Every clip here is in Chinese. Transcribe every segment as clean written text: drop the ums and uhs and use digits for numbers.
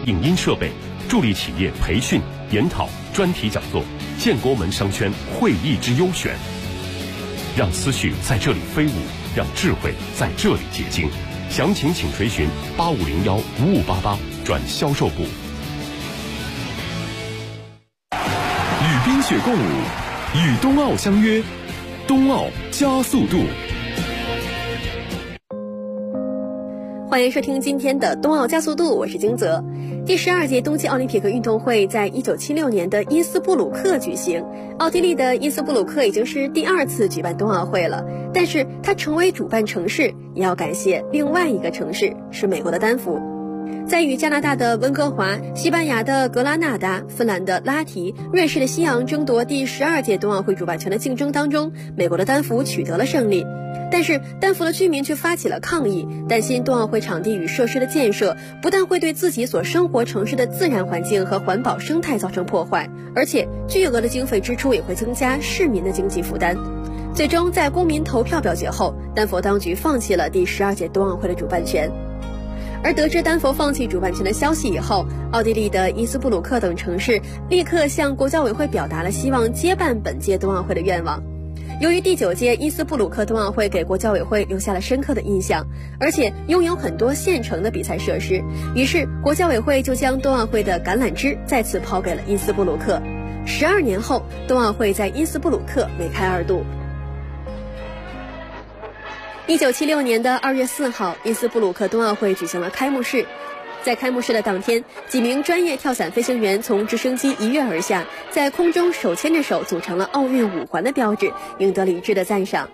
影音设备，助力企业培训、研讨、专题讲座，建国门商圈会议之优选。让思绪在这里飞舞，让智慧在这里结晶。详情请垂询8501-5588转销售部。 与冰雪共舞，与冬奥相约，冬奥加速度。 欢迎收听今天的冬奥加速度，我是金泽。第12届冬季奥林匹克运动会在1976年的伊斯布鲁克举行。奥地利的伊斯布鲁克已经是第2次举办冬奥会了，但是它成为主办城市也要感谢另外一个城市，是美国的丹佛。在与加拿大的温哥华、西班牙的格拉纳达、芬兰的拉提、瑞士的西昂争夺第12届冬奥会主办权的竞争当中，美国的丹佛取得了胜利。但是丹佛的居民却发起了抗议，担心冬奥会场地与设施的建设不但会对自己所生活城市的自然环境和环保生态造成破坏，而且巨额的经费支出也会增加市民的经济负担。最终在公民投票表决后，丹佛当局放弃了第12届冬奥会的主办权。而得知丹佛放弃主办权的消息以后，奥地利的伊斯布鲁克等城市立刻向国教委会表达了希望接办本届冬奥会的愿望。由于第9届伊斯布鲁克冬奥会给国教委会留下了深刻的印象，而且拥有很多现成的比赛设施，于是国教委会就将冬奥会的橄榄枝再次抛给了伊斯布鲁克。12年后，冬奥会在伊斯布鲁克梅开二度。1976年的2月4号，伊斯布鲁克冬奥会举行了开幕式。在开幕式的当天，几名专业跳伞飞行员从直升机一跃而下，在空中手牵着手组成了奥运5环的标志，赢得了一致的赞赏。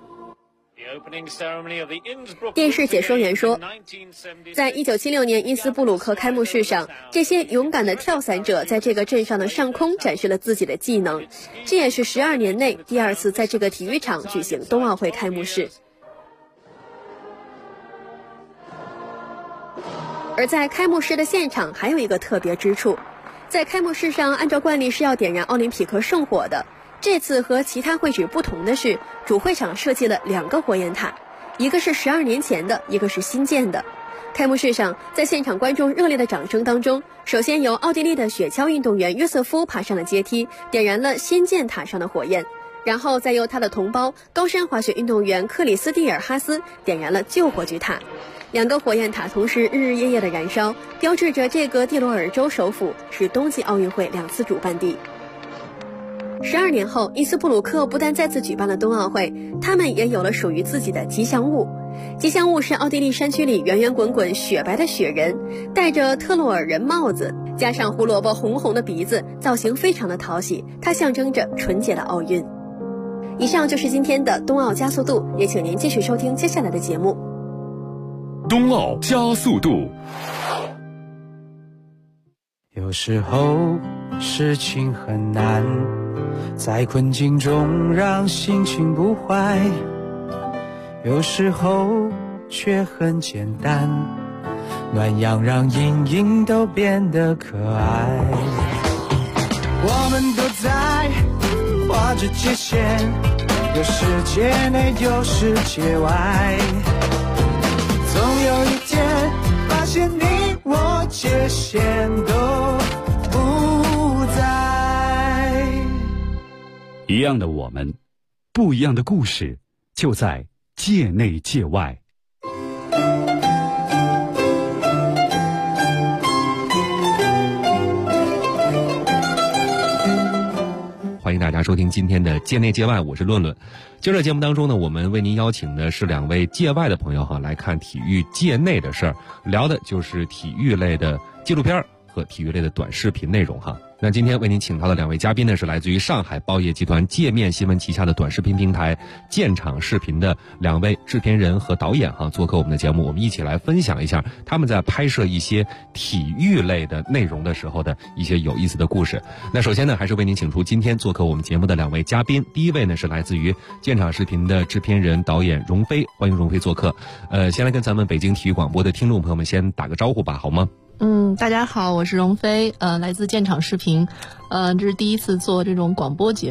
电视解说员说，在1976年伊斯布鲁克开幕式上，这些勇敢的跳伞者在这个镇上的上空展示了自己的技能，这也是12年内第2次在这个体育场举行冬奥会开幕式。而在开幕式的现场还有一个特别之处，在开幕式上按照惯例是要点燃奥林匹克圣火的，这次和其他会址不同的是，主会场设计了2个火焰塔，一个是12年前的，一个是新建的。开幕式上，在现场观众热烈的掌声当中，首先由奥地利的雪橇运动员约瑟夫爬上了阶梯，点燃了新建塔上的火焰，然后再由他的同胞高山滑雪运动员克里斯蒂尔哈斯点燃了救火炬塔。2个火焰塔同时日日夜夜的燃烧，标志着这个蒂罗尔州首府是冬季奥运会2次主办地。12年后，伊斯布鲁克不但再次举办了冬奥会，他们也有了属于自己的吉祥物。吉祥物是奥地利山区里圆圆滚滚雪白的雪人，戴着特洛尔人帽子，加上胡萝卜红红的鼻子，造型非常的讨喜，它象征着纯洁的奥运。以上就是今天的冬奥加速度，也请您继续收听接下来的节目。 冬奥加速度。 有时候事情很难，在困境中让心情不坏，有时候却很简单，暖阳让阴影都变得可爱。我们都在画着界限，有世界内有世界外，总有一天发现你我界限都不在。 一样的我们，不一样的故事，就在界内界外。 欢迎大家收听今天的界内界外，我是论论。今儿的节目当中呢，我们为您邀请的是2位界外的朋友来看体育界内的事儿，聊的就是体育类的纪录片和体育类的短视频内容那今天为您请到的2位嘉宾呢，是来自于上海报业集团界面新闻旗下的短视频平台建厂视频的2位制片人和导演做客我们的节目，我们一起来分享一下他们在拍摄一些体育类的内容的时候的一些有意思的故事。那首先呢，还是为您请出今天做客我们节目的2位嘉宾。第一位呢，是来自于建厂视频的制片人导演荣飞，欢迎荣飞做客。先来跟咱们北京体育广播的听众朋友们先打个招呼吧，好吗？ 大家好，我是荣飞，来自建厂视频，这是第一次做这种广播节目，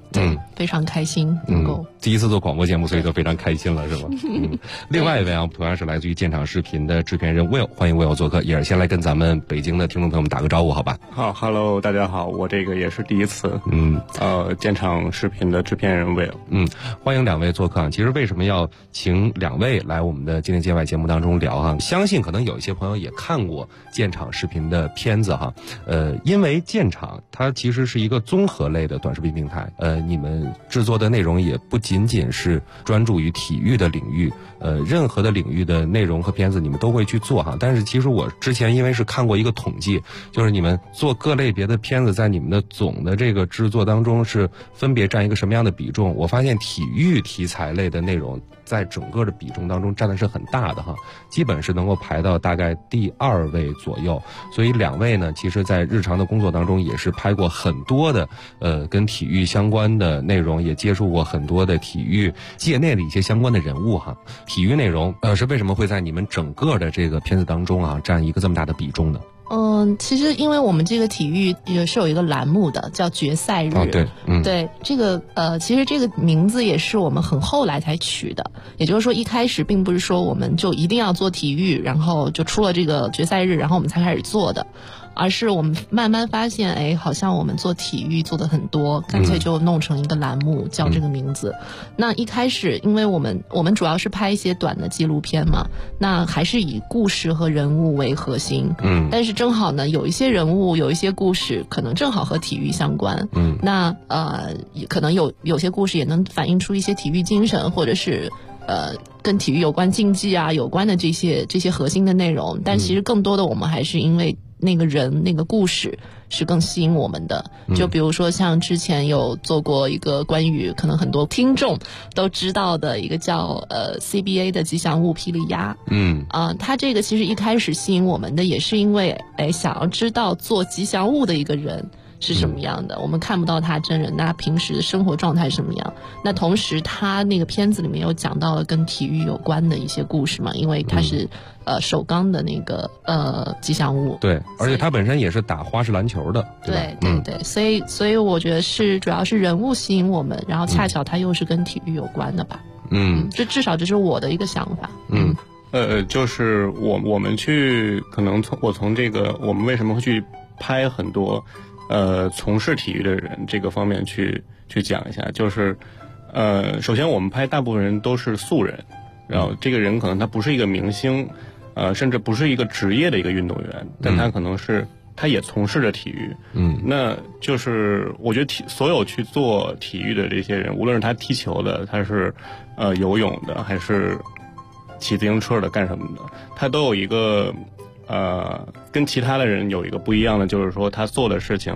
对，非常开心能够。 第一次做广播节目，所以都非常开心了，是吧？另外一位啊，同样是来自于建厂视频的制片人 Will， 欢迎 Will 做客。也是先来跟咱们北京的听众朋友们打个招呼，好吧？ 好 ，Hello， 大家好，我这个也是第一次，建厂视频的制片人 Will， 欢迎两位做客。其实为什么要请两位来我们的今天界外节目当中聊哈？相信可能有一些朋友也看过建厂视频的片子哈，因为建厂它其实是一个综合类的短视频平台，你们制作的内容也不仅仅是专注于体育的领域，任何的领域的内容和片子你们都会去做哈。但是其实我之前因为是看过一个统计，就是你们做各类别的片子在你们的总的这个制作当中是分别占一个什么样的比重，我发现体育题材类的内容在整个的比重当中占的是很大的哈，基本是能够排到大概第2位左右。所以两位呢，其实在日常的工作当中也是拍过很多的跟体育相关的内容，也接触过很多的体育界内的一些相关的人物哈。体育内容是为什么会在你们整个的这个片子当中啊占一个这么大的比重呢？ 其实因为我们这个体育也是有一个栏目的，叫决赛日。 对， 对，这个其实这个名字也是我们很后来才取的，也就是说一开始并不是说我们就一定要做体育，然后就出了这个决赛日，然后我们才开始做的。而是我们慢慢发现，好像我们做体育做的很多，干脆就弄成一个栏目，叫这个名字。那一开始，因为我们主要是拍一些短的纪录片嘛，那还是以故事和人物为核心。但是正好呢，有一些人物，有一些故事，可能正好和体育相关。那可能有些故事也能反映出一些体育精神，或者是跟体育有关竞技啊有关的这些核心的内容。但其实更多的我们还是因为那个人那个故事是更吸引我们的。就比如说像之前有做过一个关于可能很多听众都知道的一个叫CBA 的吉祥物霹雳鸭。它这个其实一开始吸引我们的也是因为想要知道做吉祥物的一个人是什么样的，我们看不到他真人，那生活的生活状态是什么样。那同时他那个片子里面有讲到了跟体育有关的一些故事嘛，因为他是首钢的那个吉祥物。 对，而且他本身也是打花式篮球的。 对，所以我觉得主要是人物吸引我们，然后恰巧他又是跟体育有关的吧。至少这是我的一个想法。 就是我们去可能我从这个我们为什么会去拍很多从事体育的人这个方面去讲一下。就是首先我们拍大部分人都是素人，然后这个人可能他不是一个明星，甚至不是一个职业的一个运动员，但他可能是他也从事着体育。那就是我觉得所有去做体育的这些人，无论是他踢球的，他是游泳的，还是骑自行车的，干什么的，他都有一个跟其他的人有一个不一样的，就是说他做的事情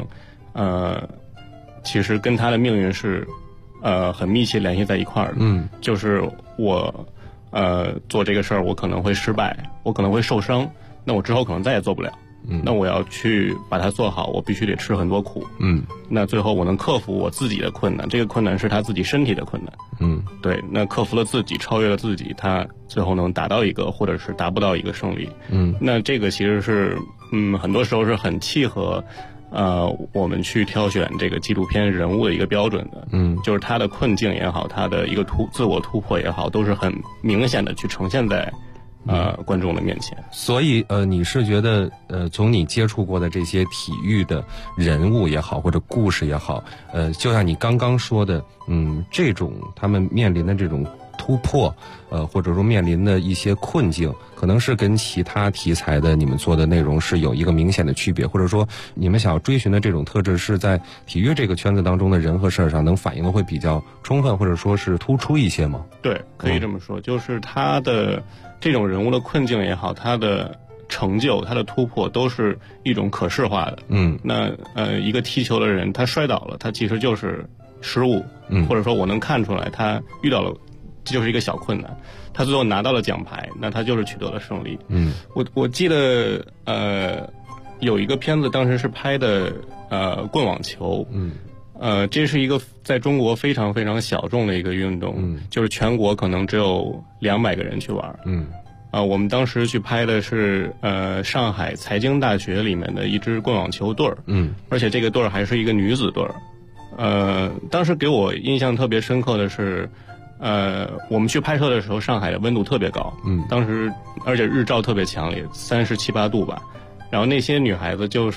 其实跟他的命运是很密切联系在一块儿的。就是我做这个事儿，我可能会失败，我可能会受伤，那我之后可能再也做不了。那我要去把它做好，我必须得吃很多苦。那最后我能克服我自己的困难，这个困难是他自己身体的困难。对，那克服了自己，超越了自己，他最后能达到一个或者是达不到一个胜利。那这个其实是很多时候是很契合我们去挑选这个纪录片人物的一个标准的。就是他的困境也好，他的一个自我突破也好，都是很明显的去呈现在观众的面前。 所以你是觉得从你接触过的这些体育的人物也好，或者故事也好，就像你刚刚说的，这种他们面临的这种突破，或者说面临的一些困境，可能是跟其他题材的你们做的内容是有一个明显的区别，或者说你们想要追寻的这种特质是在体育这个圈子当中的人和事儿上能反映的会比较充分，或者说是突出一些吗？对， 可以这么说。就是他的这种人物的困境也好，他的成就，他的突破都是一种可视化的。那一个踢球的人他摔倒了，他其实就是失误，或者说我能看出来他遇到了这就是一个小困难，他最后拿到了奖牌，那他就是取得了胜利。我记得有一个片子当时是拍的棍网球。这是一个在中国非常非常小众的一个运动，就是全国可能只有200个人去玩。我们当时去拍的是上海财经大学里面的一支棍网球队儿。而且这个队儿还是一个女子队儿。 当时给我印象特别深刻的是，我们去拍摄的时候，上海的温度特别高，当时而且日照特别强烈，37、8度吧。然后那些女孩子就是，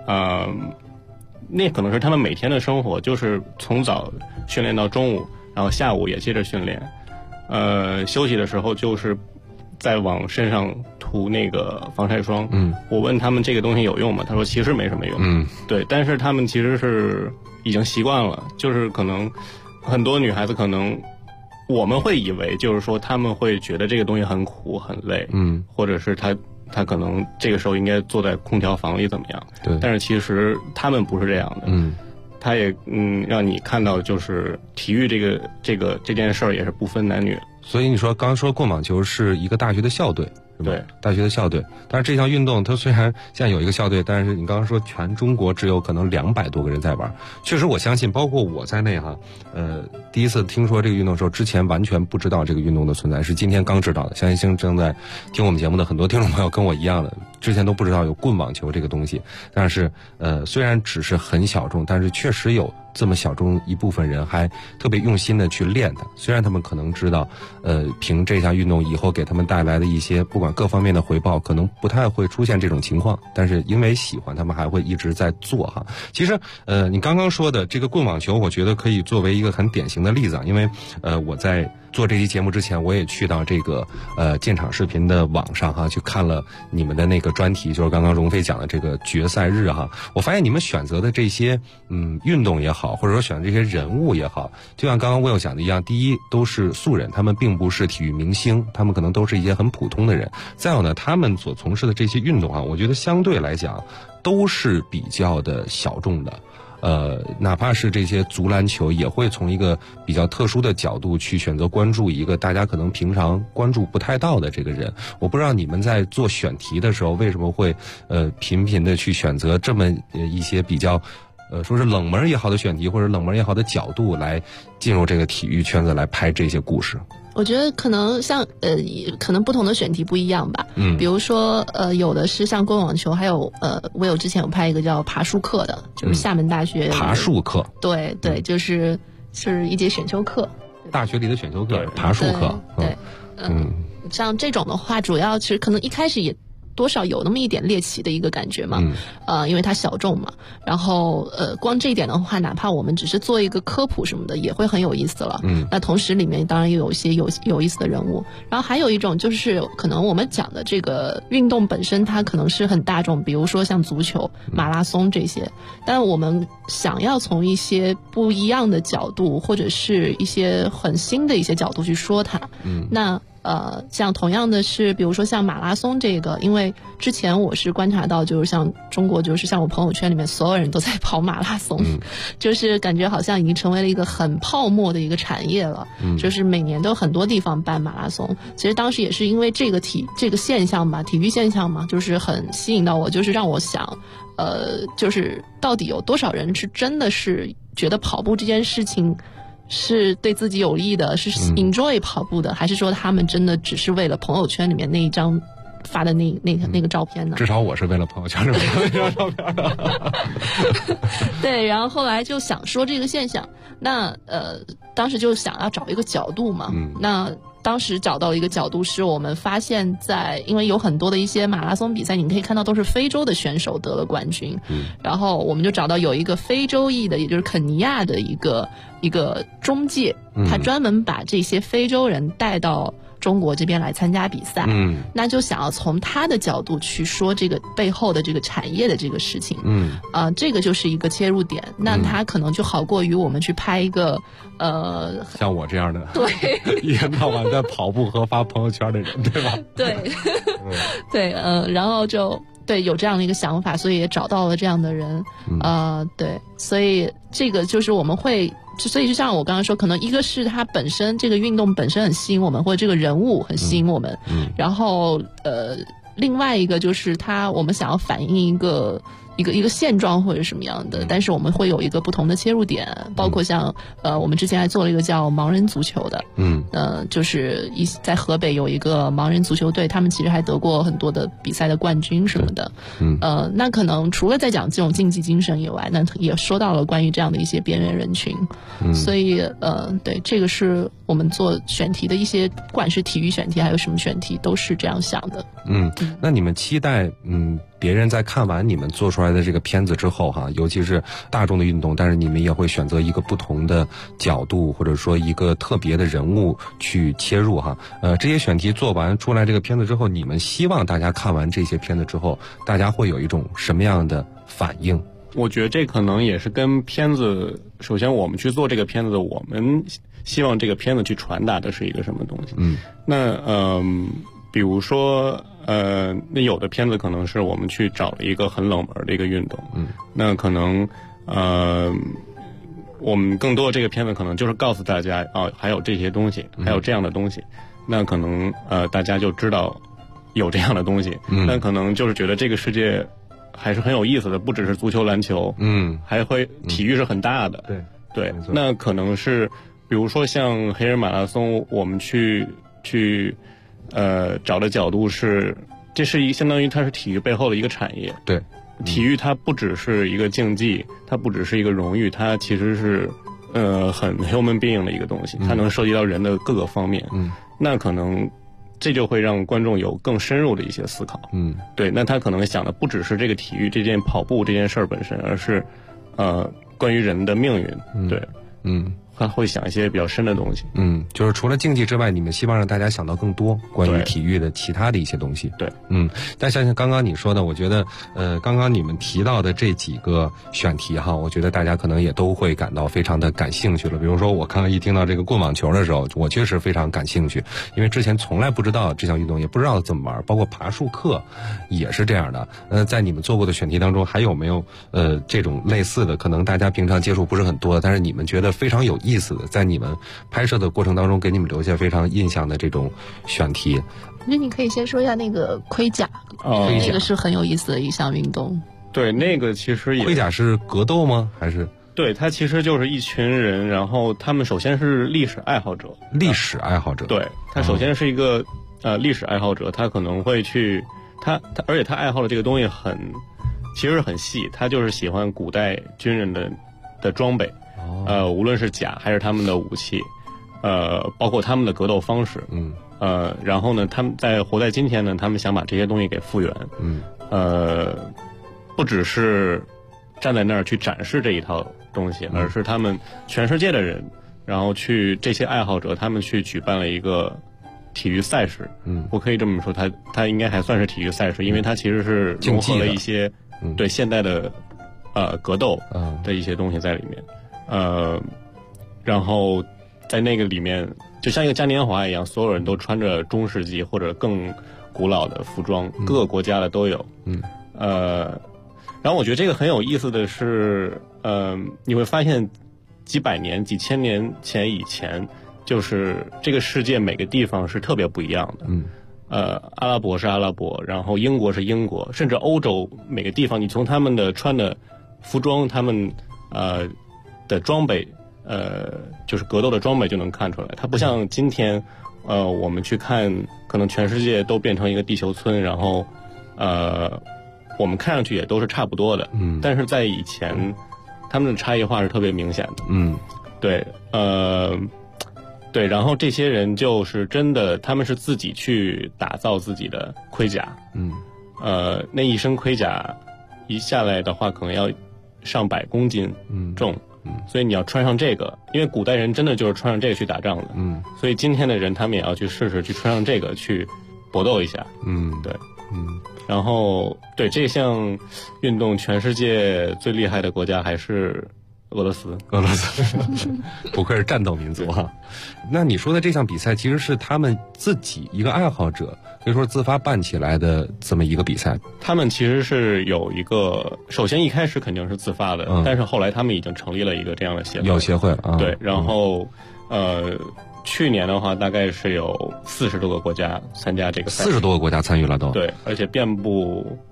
那可能是她们每天的生活，就是从早训练到中午，然后下午也接着训练，休息的时候就是在往身上涂那个防晒霜。我问他们这个东西有用吗？他说其实没什么用。对，但是他们其实是已经习惯了，就是可能很多女孩子可能我们会以为就是说他们会觉得这个东西很苦很累，或者是他可能这个时候应该坐在空调房里怎么样？对，但是其实他们不是这样的。他也让你看到就是体育这件事儿也是不分男女。 所以你说刚说棍网球是一个大学的校队， 对， 大学的校队。但是这项运动它虽然现在有一个校队，但是你刚刚说全中国只有可能200多个人在玩。确实我相信包括我在内哈，第一次听说这个运动的时候，之前完全不知道这个运动的存在，是今天刚知道的。相信正在听我们节目的很多听众朋友跟我一样的，之前都不知道有棍网球这个东西。但是虽然只是很小众，但是确实有这么小众一部分人还特别用心的去练它。虽然他们可能知道凭这项运动以后给他们带来的一些不管各方面的回报可能不太会出现这种情况，但是因为喜欢他们还会一直在做哈。其实你刚刚说的这个棍网球我觉得可以作为一个很典型的例子，因为我在做这期节目之前我也去到这个建厂视频的网上哈，去看了你们的那个专题，就是刚刚荣飞讲的这个决赛日哈。我发现你们选择的这些运动也好，或者说选的这些人物也好，就像刚刚Will讲的一样，第一都是素人，他们并不是体育明星，他们可能都是一些很普通的人。再有呢，他们所从事的这些运动啊，我觉得相对来讲都是比较的小众的。哪怕是这些足篮球也会从一个比较特殊的角度去选择关注一个大家可能平常关注不太到的这个人。我不知道你们在做选题的时候为什么会频频的去选择这么一些比较说是冷门也好的选题或者冷门也好的角度来进入这个体育圈子来拍这些故事。 我觉得可能像可能不同的选题不一样吧。比如说有的是像棍网球，还有我有之前有拍一个叫爬树课的，就是厦门大学爬树课。 对对，就是一节选修课， 大学里的选修课，爬树课。 对，像这种的话，主要其实可能一开始也多少有那么一点猎奇的一个感觉嘛，因为它小众嘛，然后光这一点的话，哪怕我们只是做一个科普什么的，也会很有意思了。那同时里面当然也有一些有意思的人物，然后还有一种就是可能我们讲的这个运动本身它可能是很大众，比如说像足球、马拉松这些，但我们想要从一些不一样的角度，或者是一些很新的一些角度去说它，那像同样的是，比如说像马拉松这个，因为之前我是观察到，就是像中国，就是像我朋友圈里面所有人都在跑马拉松，就是感觉好像已经成为了一个很泡沫的一个产业了，就是每年都很多地方办马拉松。其实当时也是因为这个现象吧，体育现象嘛，就是很吸引到我，就是让我想，就是到底有多少人是真的是觉得跑步这件事情是对自己有利的，是 enjoy 跑步的，还是说他们真的只是为了朋友圈里面那一张发的那个照片呢？ 至少我是为了朋友圈里面那张照片的。 对，然后后来就想说这个现象，那当时就想要找一个角度嘛，那当时找到一个角度是我们发现因为有很多的一些马拉松比赛，你可以看到都是非洲的选手得了冠军，然后我们就找到有一个非洲裔的，也就是肯尼亚的一个中介，他专门把这些非洲人带到中国这边来参加比赛，那就想要从他的角度去说这个背后的这个产业的这个事情，这个就是一个切入点，那他可能就好过于我们去拍一个像我这样的， 对， 一天到晚在跑步和发朋友圈的人，对吧？ 对，对，然后就对有这样的一个想法，所以也找到了这样的人，对，所以这个就是我们会。所以就像我刚刚说，可能一个是它本身这个运动本身很吸引我们，或者这个人物很吸引我们，然后另外一个就是我们想要反映一个一个现状或者什么样的，但是我们会有一个不同的切入点，包括像我们之前还做了一个叫盲人足球的，就是在河北有一个盲人足球队，他们其实还得过很多的比赛的冠军什么的，那可能除了在讲这种竞技精神以外，那也说到了关于这样的一些边缘人群，所以对，这个是我们做选题的一些，不管是体育选题还有什么选题，都是这样想的。 那你们期待别人在看完你们做出来的这个片子之后哈，尤其是大众的运动，但是你们也会选择一个不同的角度，或者说一个特别的人物去切入哈。这些选题做完出来这个片子之后，你们希望大家看完这些片子之后，大家会有一种什么样的反应？ 我觉得这可能也是跟片子，首先我们去做这个片子，我们希望这个片子去传达的是一个什么东西。那比如说那有的片子可能是我们去找了一个很冷门的一个运动，那可能我们更多的这个片子可能就是告诉大家还有这些东西，还有这样的东西，那可能大家就知道有这样的东西，那可能就是觉得这个世界还是很有意思的，不只是足球篮球，还会体育是很大的，对，那可能是比如说像黑人马拉松，我们去找的角度是，这是相当于它是体育背后的一个产业。 对， 体育它不只是一个竞技，它不只是一个荣誉，它其实是很 human being 的一个东西，它能涉及到人的各个方面。那可能这就会让观众有更深入的一些思考。对，那他可能想的不只是这个体育这件跑步这件事儿本身，而是关于人的命运。对，他会想一些比较深的东西。 就是除了竞技之外，你们希望让大家想到更多关于体育的其他的一些东西。 对， 但像刚刚你说的，我觉得刚刚你们提到的这几个选题哈，我觉得大家可能也都会感到非常的感兴趣了。比如说我刚刚一听到这个棍网球的时候，我确实非常感兴趣，因为之前从来不知道这项运动，也不知道怎么玩，包括爬树课也是这样的。在你们做过的选题当中，还有没有这种类似的，可能大家平常接触不是很多，但是你们觉得非常有意思的，在你们拍摄的过程当中给你们留下非常印象的这种选题？ 那你可以先说一下那个盔甲，那个是很有意思的一项运动。 对，那个其实也盔甲是格斗吗？还是？ 对，它其实就是一群人，然后他们首先是历史爱好者。对，他首先是一个历史爱好者，他可能会去而且他爱好的这个东西其实很细，他就是喜欢古代军人的装备。无论是甲还是他们的武器，包括他们的格斗方式，然后呢，他们活在今天呢，他们想把这些东西给复原，不只是站在那儿去展示这一套东西，而是他们全世界的人，然后这些爱好者，他们去举办了一个体育赛事，我可以这么说，它应该还算是体育赛事，因为它其实是融合了一些对现代的格斗的一些东西在里面。然后在那个里面，就像一个嘉年华一样，所有人都穿着中世纪或者更古老的服装，各个国家的都有。然后我觉得这个很有意思的是，你会发现几百年、几千年以前，就是这个世界每个地方是特别不一样的。阿拉伯是阿拉伯，然后英国是英国，甚至欧洲每个地方，你从他们的穿的服装，他们的装备，就是格斗的装备就能看出来。它不像今天，我们去看，可能全世界都变成一个地球村，然后，我们看上去也都是差不多的。但是在以前，他们的差异化是特别明显的。对，对，然后这些人就是真的，他们是自己去打造自己的盔甲。那一身盔甲一下来的话，可能要上百公斤重。所以你要穿上这个，因为古代人真的就是穿上这个去打仗的。所以今天的人他们也要去试试去穿上这个去搏斗一下。对，然后对这项运动，全世界最厉害的国家还是俄罗斯， 不愧是战斗民族哈。那你说的这项比赛其实是他们自己一个爱好者，可以说自发办起来的这么一个比赛。 他们其实是有一个，首先一开始肯定是自发的，但是后来他们已经成立了一个这样的协会， 有协会了。 对，然后去年的话大概是有40多个国家参加这个赛事， 40多个国家参与了都。 对，而且遍布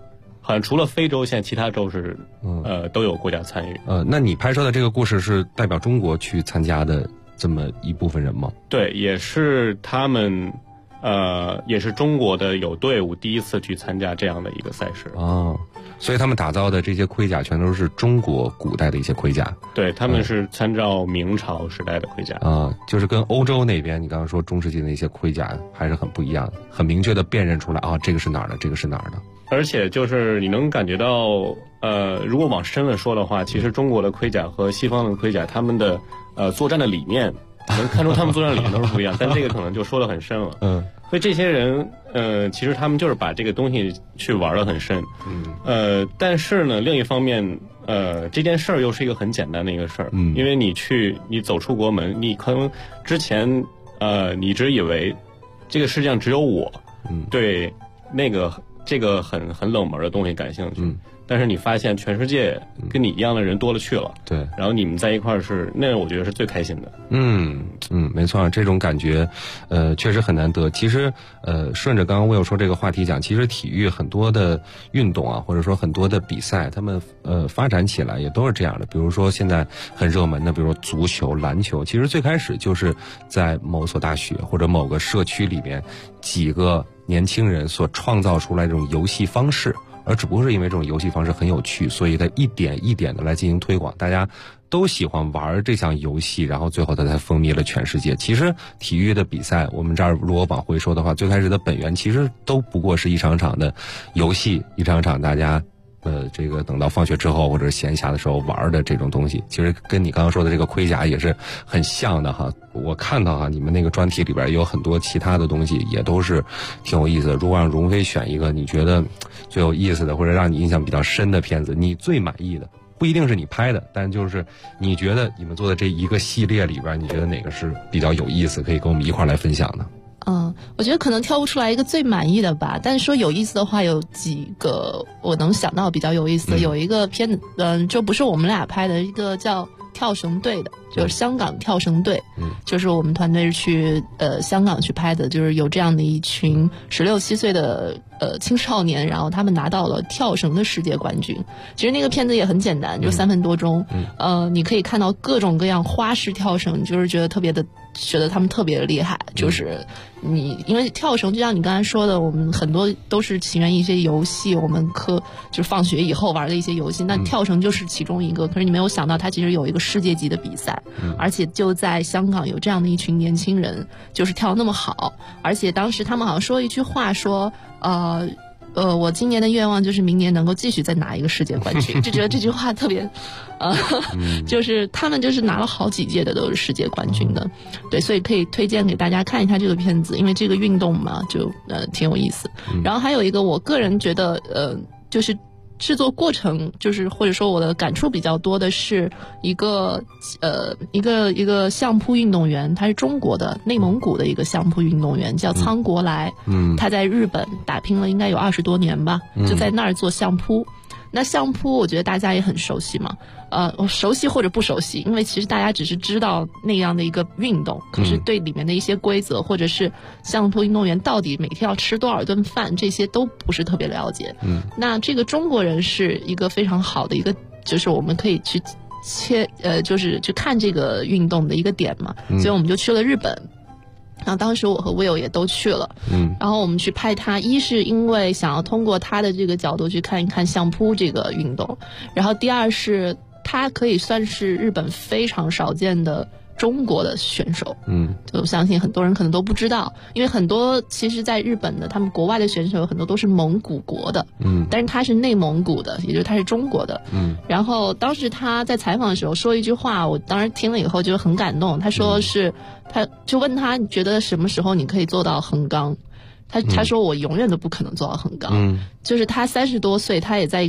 好像除了非洲，现在其他州是都有国家参与。 那你拍摄的这个故事是代表中国去参加的这么一部分人吗？ 对，也是他们。也是中国的有队伍第一次去参加这样的一个赛事所以他们打造的这些盔甲全都是中国古代的一些盔甲。 对，他们是参照明朝时代的盔甲就是跟欧洲那边你刚刚说中世纪的那些盔甲还是很不一样的，很明确的辨认出来这个是哪儿的，这个是哪儿的。 而且就是你能感觉到如果往深了说的话，其实中国的盔甲和西方的盔甲他们的作战的理念能看出他们作战理念都是不一样，但这个可能就说得很深了。所以这些人，其实他们就是把这个东西去玩得很深。但是呢，另一方面，这件事儿又是一个很简单的一个事儿。因为你走出国门，你可能之前，你只以为这个世界上只有我，对这个很冷门的东西感兴趣。但是你发现全世界跟你一样的人多了去了， 对，然后你们在一块儿那我觉得是最开心的。 没错，这种感觉，确实很难得。其实，顺着刚刚我有说这个话题讲，其实体育很多的运动或者说很多的比赛，他们发展起来也都是这样的。比如说现在很热门的，比如说足球、篮球，其实最开始就是在某所大学或者某个社区里面几个年轻人所创造出来这种游戏方式。而只不过是因为这种游戏方式很有趣，所以它一点一点的来进行推广，大家都喜欢玩这项游戏，然后最后它才风靡了全世界。其实体育的比赛，我们这儿如果往回说的话，最开始的本源其实都不过是一场场的游戏，一场场大家这个等到放学之后或者闲暇的时候玩的这种东西，其实跟你刚刚说的这个盔甲也是很像的哈。我看到你们那个专题里边有很多其他的东西，也都是挺有意思的。如果让荣飞选一个你觉得最有意思的或者让你印象比较深的片子，你最满意的，不一定是你拍的，但就是你觉得你们做的这一个系列里边，你觉得哪个是比较有意思，可以跟我们一块来分享的？ 我觉得可能挑不出来一个最满意的吧，但是说有意思的话，有几个我能想到比较有意思的。有一个片子，就不是我们俩拍的，一个叫跳绳队的，就是香港跳绳队，就是我们团队是去香港去拍的，就是有这样的一群16、17岁的青少年，然后他们拿到了跳绳的世界冠军。其实那个片子也很简单，就3分多钟，你可以看到各种各样花式跳绳，就是觉得他们特别的厉害。就是因为跳绳就像你刚才说的，我们很多都是起源于一些游戏，我们就是放学以后玩的一些游戏，那跳绳就是其中一个。可是你没有想到它其实有一个世界级的比赛，而且就在香港有这样的一群年轻人，就是跳那么好。而且当时他们好像说一句话说我今年的愿望就是明年能够继续再拿一个世界冠军，就觉得这句话特别就是他们就是拿了好几届的都是世界冠军的。对，所以可以推荐给大家看一下这个片子，因为这个运动嘛就挺有意思。然后还有一个我个人觉得就是制作过程，就是或者说我的感触比较多的是一个相扑运动员，他是中国的内蒙古的一个相扑运动员，叫苍国来。他在日本打拼了应该有20多年吧，就在那儿做相扑。那相扑我觉得大家也很熟悉嘛，熟悉或者不熟悉，因为其实大家只是知道那样的一个运动，可是对里面的一些规则，或者是相扑运动员到底每天要吃多少顿饭，这些都不是特别了解。那这个中国人是一个非常好的一个，就是我们可以去就是去看这个运动的一个点嘛，所以我们就去了日本。然后当时我和 Will 也都去了，然后我们去拍他，一是因为想要通过他的这个角度去看一看相扑这个运动，然后第二是他可以算是日本非常少见的中国的选手，就相信很多人可能都不知道，因为很多其实在日本的他们国外的选手很多都是蒙古国的，但是他是内蒙古的，也就是他是中国的，然后当时他在采访的时候说一句话，我当时听了以后就很感动，他说是他就问他你觉得什么时候你可以做到横纲，他说我永远都不可能做到横纲，就是他30多岁，他也在一个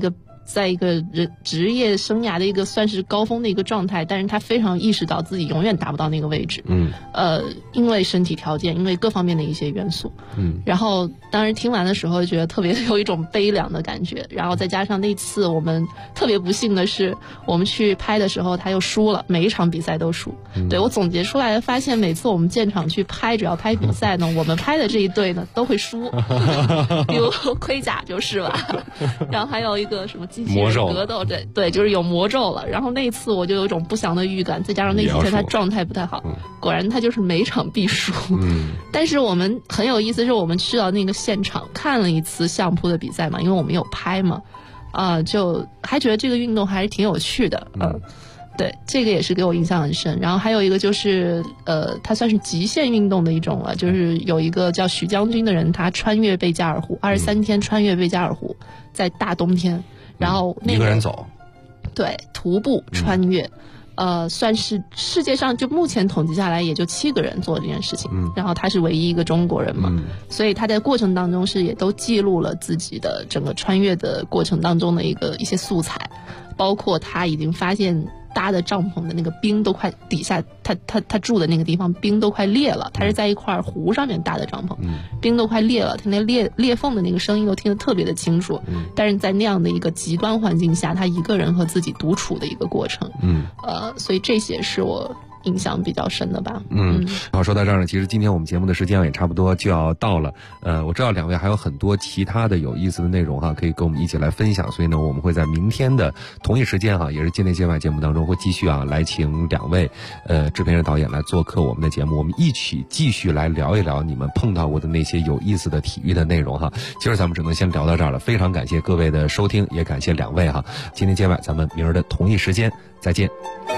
在一个职业生涯的一个算是高峰的一个状态，但是他非常意识到自己永远达不到那个位置。因为身体条件，因为各方面的一些元素。然后当时听完的时候觉得特别有一种悲凉的感觉，然后再加上那次我们特别不幸的是，我们去拍的时候他又输了，每一场比赛都输。对，我总结出来发现，每次我们建场去拍，只要拍比赛呢，我们拍的这一队呢都会输，比如盔甲就是吧，然后还有一个什么机器人格斗，对，就是有魔咒了。然后那次我就有一种不祥的预感，再加上那几天他状态不太好，果然他就是每场必输。但是我们很有意思，是我们去到那个现场看了一次相扑的比赛嘛，因为我们有拍嘛，就还觉得这个运动还是挺有趣的。对，这个也是给我印象很深。然后还有一个就是它算是极限运动的一种了，就是有一个叫许将军的人，他穿越贝加尔湖，23天穿越贝加尔湖，在大冬天，然后一个人走， 对，徒步穿越。算是世界上就目前统计下来也就7个人做这件事情，然后他是唯一一个中国人嘛，所以他在过程当中是也都记录了自己的整个穿越的过程当中的一些素材，包括他已经发现搭的帐篷的那个冰都快底下，他住的那个地方冰都快裂了，他是在一块湖上面搭的帐篷，冰都快裂了，他那裂缝的那个声音都听得特别的清楚，但是在那样的一个极端环境下，他一个人和自己独处的一个过程，所以这些是我印象比较深的吧。 好，说到这儿呢，其实今天我们节目的时间也差不多就要到了。我知道两位还有很多其他的有意思的内容可以跟我们一起来分享，所以呢，我们会在明天的同一时间也是界内界外节目当中会继续来请两位制片人导演来做客我们的节目，我们一起继续来聊一聊你们碰到过的那些有意思的体育的内容今儿咱们只能先聊到这儿了，非常感谢各位的收听，也感谢两位界内界外咱们明儿的同一时间再见。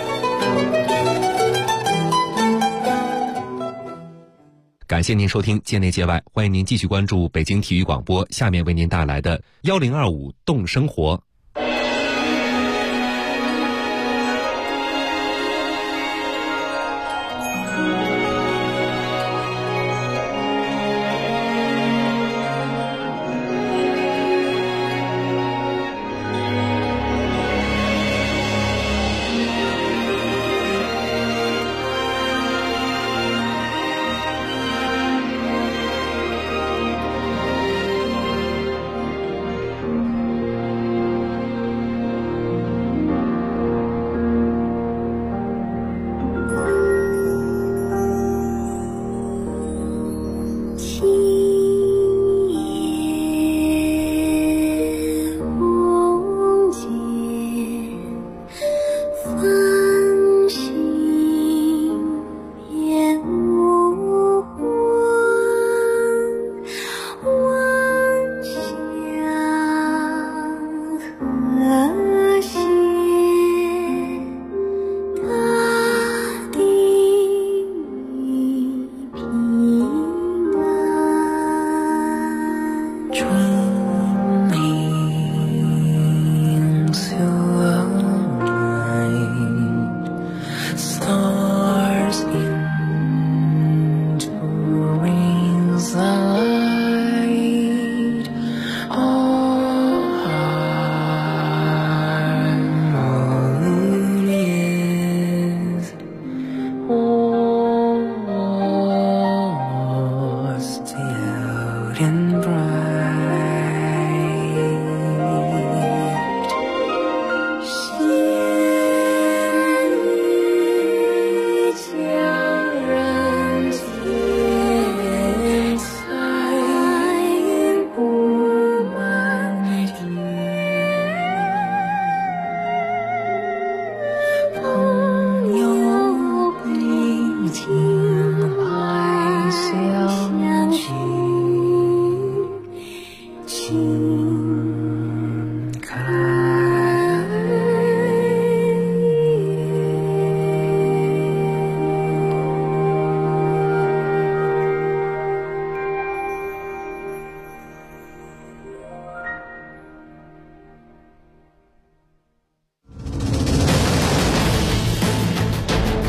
感谢您收听界内界外，欢迎您继续关注北京体育广播，下面为您带来的1025动生活。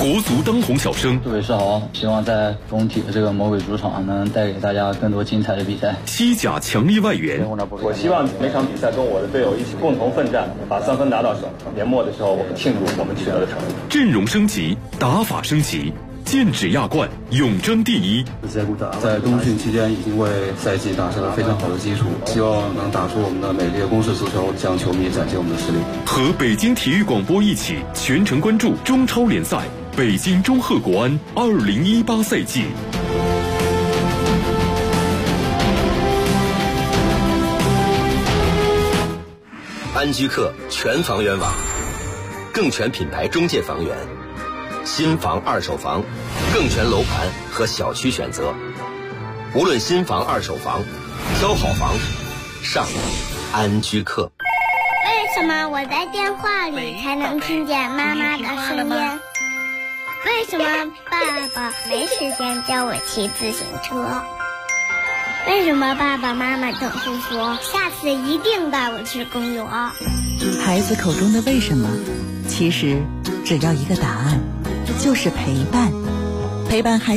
国足当红小生。 各位是好，希望在中体的这个魔鬼主场能带给大家更多精彩的比赛。 西甲强力外援， 我希望每场比赛跟我的队友一起共同奋战，把3分拿到手。年末的时候，我们庆祝我们取得的成绩。 阵容升级，打法升级。剑指亚冠，永争第一。 在冬训期间已经为赛季打下了非常好的基础，希望能打出我们的美丽的攻势足球，向球迷展现我们的实力。 和北京体育广播一起全程关注中超联赛北京中赫国安2018赛季。 安居客全房源网，更全品牌中介房源。新房、二手房，更全楼盘和小区选择。无论新房、二手房，挑好房，上安居客。 为什么我在电话里才能听见妈妈的声音？为什么爸爸没时间教我骑自行车？为什么爸爸妈妈总是说下次一定带我去公园？ 孩子口中的为什么，其实只要一个答案，就是陪伴。陪伴孩子